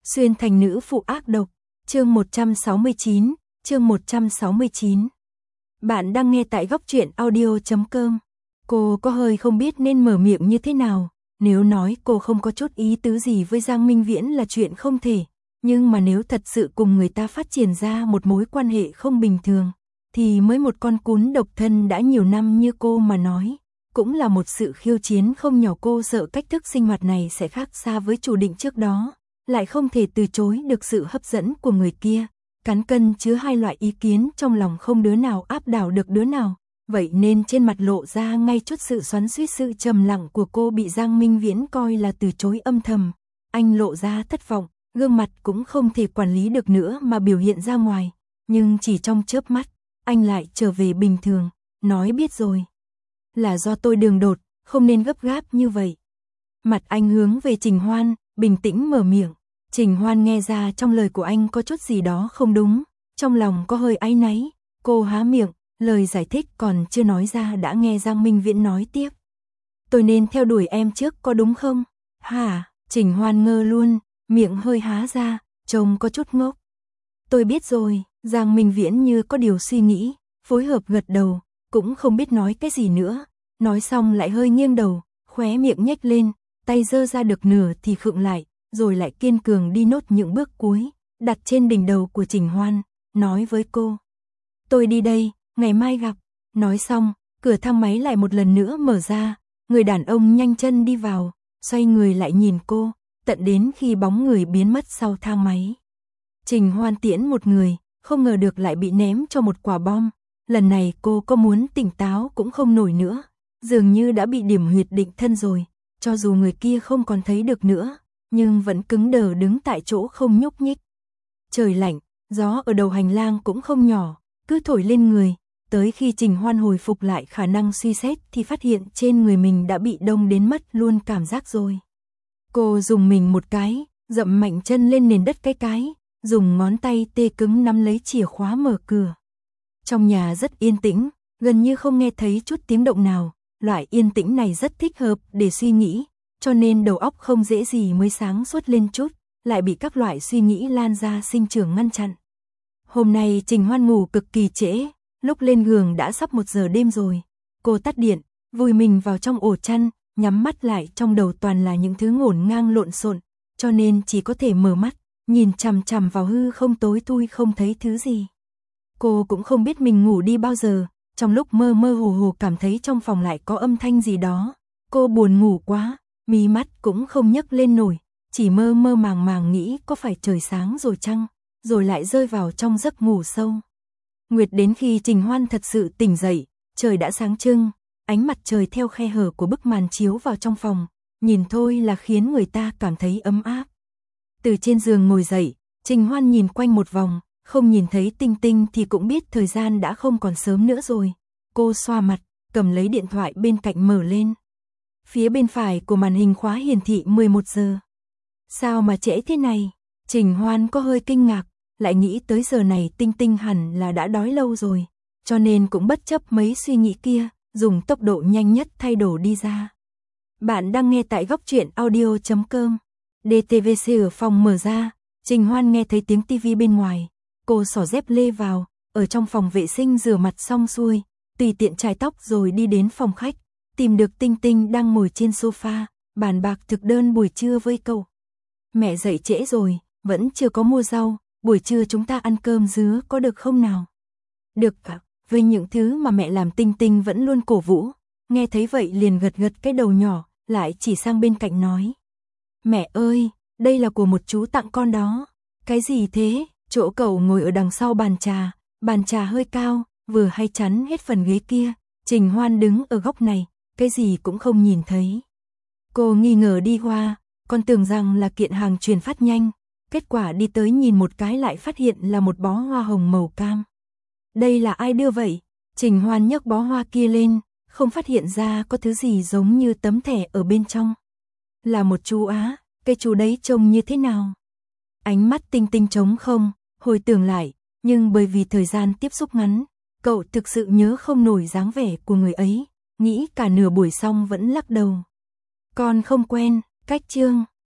Xuyên thành nữ phụ ác độc, chương 169, chương 169. Bạn đang nghe tại góc truyện audio.com. Cô có hơi không biết nên mở miệng như thế nào, nếu nói cô không có chút ý tứ gì với Giang Minh Viễn là chuyện không thể, nhưng mà nếu thật sự cùng người ta phát triển ra một mối quan hệ không bình thường, thì mới một con cún độc thân đã nhiều năm như cô mà nói, cũng là một sự khiêu chiến không nhỏ. Cô sợ cách thức sinh hoạt này sẽ khác xa với chủ định trước đó, lại không thể từ chối được sự hấp dẫn của người kia, cán cân chứa hai loại ý kiến trong lòng không đứa nào áp đảo được đứa nào, vậy nên trên mặt lộ ra ngay chút sự xoắn xuýt. Sự trầm lặng của cô bị Giang Minh Viễn coi là từ chối âm thầm, anh lộ ra thất vọng, gương mặt cũng không thể quản lý được nữa mà biểu hiện ra ngoài, nhưng chỉ trong chớp mắt, anh lại trở về bình thường, nói biết rồi. Là do tôi đường đột, không nên gấp gáp như vậy. Mặt anh hướng về Trình Hoan, bình tĩnh mở miệng. Trình Hoan nghe ra trong lời của anh có chút gì đó không đúng, trong lòng có hơi áy náy, cô há miệng, lời giải thích còn chưa nói ra đã nghe Giang Minh Viễn nói tiếp. Tôi nên theo đuổi em trước có đúng không? Hả? Trình Hoan ngơ luôn, miệng hơi há ra, trông có chút ngốc. Tôi biết rồi, Giang Minh Viễn như có điều suy nghĩ, phối hợp gật đầu, cũng không biết nói cái gì nữa, nói xong lại hơi nghiêng đầu, khóe miệng nhếch lên, tay giơ ra được nửa thì khựng lại, rồi lại kiên cường đi nốt những bước cuối, đặt trên đỉnh đầu của Trình Hoan, nói với cô. Tôi đi đây, ngày mai gặp. Nói xong, cửa thang máy lại một lần nữa mở ra, người đàn ông nhanh chân đi vào, xoay người lại nhìn cô, tận đến khi bóng người biến mất sau thang máy. Trình Hoan tiễn một người, không ngờ được lại bị ném cho một quả bom. Lần này cô có muốn tỉnh táo cũng không nổi nữa, dường như đã bị điểm huyệt định thân rồi, cho dù người kia không còn thấy được nữa, nhưng vẫn cứng đờ đứng tại chỗ không nhúc nhích. Trời lạnh, gió ở đầu hành lang cũng không nhỏ, cứ thổi lên người, tới khi Trình Hoan hồi phục lại khả năng suy xét thì phát hiện trên người mình đã bị đông đến mất luôn cảm giác rồi. Cô dùng mình một cái, dậm mạnh chân lên nền đất cái, dùng ngón tay tê cứng nắm lấy chìa khóa mở cửa. Trong nhà rất yên tĩnh, gần như không nghe thấy chút tiếng động nào, loại yên tĩnh này rất thích hợp để suy nghĩ, cho nên đầu óc không dễ gì mới sáng suốt lên chút, lại bị các loại suy nghĩ lan ra sinh trưởng ngăn chặn. Hôm nay Trình Hoan ngủ cực kỳ trễ, lúc lên giường đã sắp 1 giờ đêm rồi. Cô tắt điện, vùi mình vào trong ổ chăn, nhắm mắt lại, trong đầu toàn là những thứ ngổn ngang lộn xộn, cho nên chỉ có thể mở mắt, nhìn chằm chằm vào hư không tối thui không thấy thứ gì. Cô cũng không biết mình ngủ đi bao giờ, trong lúc mơ mơ hồ hồ cảm thấy trong phòng lại có âm thanh gì đó. Cô buồn ngủ quá, mí mắt cũng không nhấc lên nổi, chỉ mơ mơ màng màng nghĩ có phải trời sáng rồi chăng, rồi lại rơi vào trong giấc ngủ sâu. Nguyệt đến khi Trình Hoan thật sự tỉnh dậy, trời đã sáng trưng, ánh mặt trời theo khe hở của bức màn chiếu vào trong phòng, nhìn thôi là khiến người ta cảm thấy ấm áp. Từ trên giường ngồi dậy, Trình Hoan nhìn quanh một vòng, không nhìn thấy Tinh Tinh thì cũng biết thời gian đã không còn sớm nữa rồi. Cô xoa mặt, cầm lấy điện thoại bên cạnh mở lên. Phía bên phải của màn hình khóa hiển thị 11 giờ. Sao mà trễ thế này? Trình Hoan có hơi kinh ngạc, lại nghĩ tới giờ này Tinh Tinh hẳn là đã đói lâu rồi, cho nên cũng bất chấp mấy suy nghĩ kia, dùng tốc độ nhanh nhất thay đồ đi ra. Bạn đang nghe tại góc truyện audio.com. DTVC ở phòng mở ra, Trình Hoan nghe thấy tiếng tivi bên ngoài. Cô xỏ dép lê vào, ở trong phòng vệ sinh rửa mặt xong xuôi, tùy tiện chải tóc rồi đi đến phòng khách, tìm được Tinh Tinh đang ngồi trên sofa, bàn bạc thực đơn buổi trưa với cậu. Mẹ dậy trễ rồi, vẫn chưa có mua rau, buổi trưa chúng ta ăn cơm dứa có được không nào? Được ạ, với những thứ mà mẹ làm Tinh Tinh vẫn luôn cổ vũ, nghe thấy vậy liền gật gật cái đầu nhỏ, lại chỉ sang bên cạnh nói. Mẹ ơi, đây là của một chú tặng con đó. Cái gì thế? Chỗ cậu ngồi ở đằng sau bàn trà hơi cao, vừa hay chắn hết phần ghế kia. Trình Hoan đứng ở góc này, cái gì cũng không nhìn thấy. Cô nghi ngờ đi qua, còn tưởng rằng là kiện hàng truyền phát nhanh, kết quả đi tới nhìn một cái lại phát hiện là một bó hoa hồng màu cam. Đây là ai đưa vậy? Trình Hoan nhấc bó hoa kia lên, không phát hiện ra có thứ gì giống như tấm thẻ ở bên trong. Là một chú Á, cái chú đấy trông như thế nào? Ánh mắt Tinh Tinh trống không, hồi tưởng lại, nhưng bởi vì thời gian tiếp xúc ngắn, cậu thực sự nhớ không nổi dáng vẻ của người ấy, nghĩ cả nửa buổi xong vẫn lắc đầu. Con không quen, cách chương.